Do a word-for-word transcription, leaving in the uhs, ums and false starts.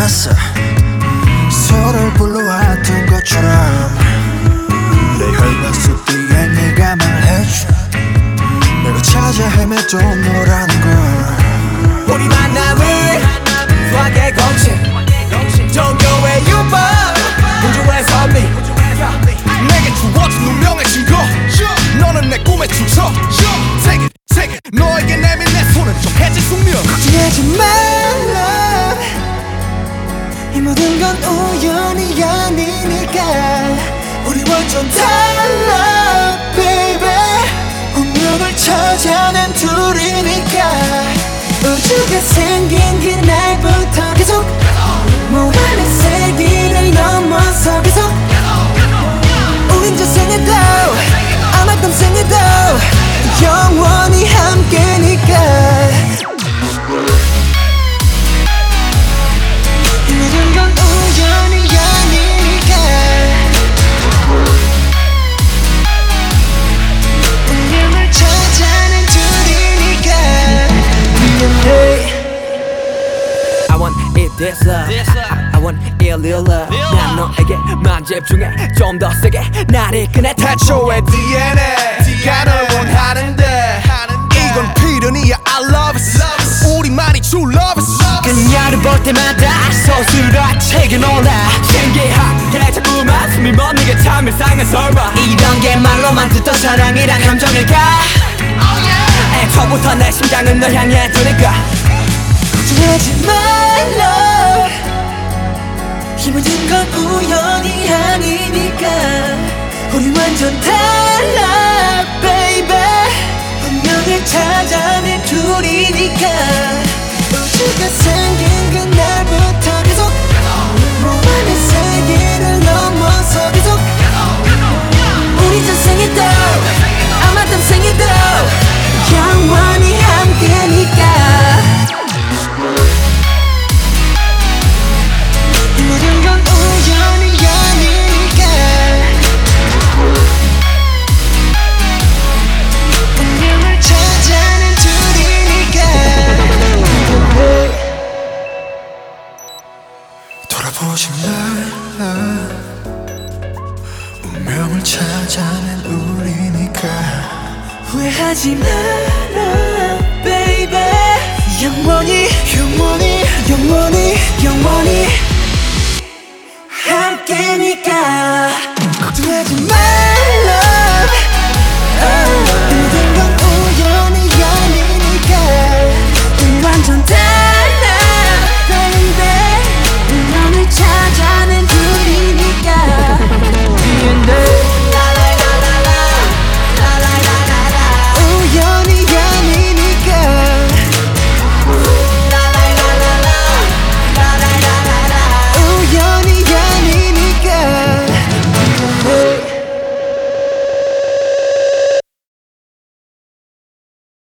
않았어. 서로를 불러왔던 것처럼 내 혈관 속 뒤에 네가 말해줘. 내가 찾아 헤매도 너라는 걸. 우리 만남을 수학의 공식 종교의 유법 우주의 선미 내게 주어진 운명의 증거. 너는 내 꿈의 출처. Take it, take it. 너에게 내민 내 손은 좀 해질 숙명. 걱정하지 말라. 이 모든 건 우연이 아니니까. 우리 완전 달라 baby. 운명을 찾아낸 둘이니까. 우주가 생긴 그날부터 계속 무한의 세기를 넘어서 계속 우린 저 생에도 아마 다음 생에도 영원히 함께니까. 이 모든 건 우연이 아니니까. 운명을 찾아낸 둘이니까. 미안해. I want it this love I, I want it real love 난 너에게만 집중해 좀 더 세게 날 이끄네 태초의 디엔에이 가 널 원하는데 이건 필연이야. I love it. 우리만이 true love it. 그녀를 볼 때마다 서술아 책에 놀라 신기하게 자꾸만 숨이 멎는 게 참 일상의 설마 이런 게 말로만 듣던 사랑이란 감정일까. 애초부터 내 심장은 널 향해 두니까 걱정하지 말라. 이 모든 건 우연이 아니니까. 우리 완전 달라 baby. 운명을 찾아낸 둘이니까. 우주가 생긴 그날부터 계속 무한의 세계를 넘어서 계속 우리 저 생에도 아마 다음 생에도 영원히 함께니까. 돌아보지 말라. 운명을 찾아낸 우리니까. 후회하지 마라 baby. 영원히 영원히 영원히 영원히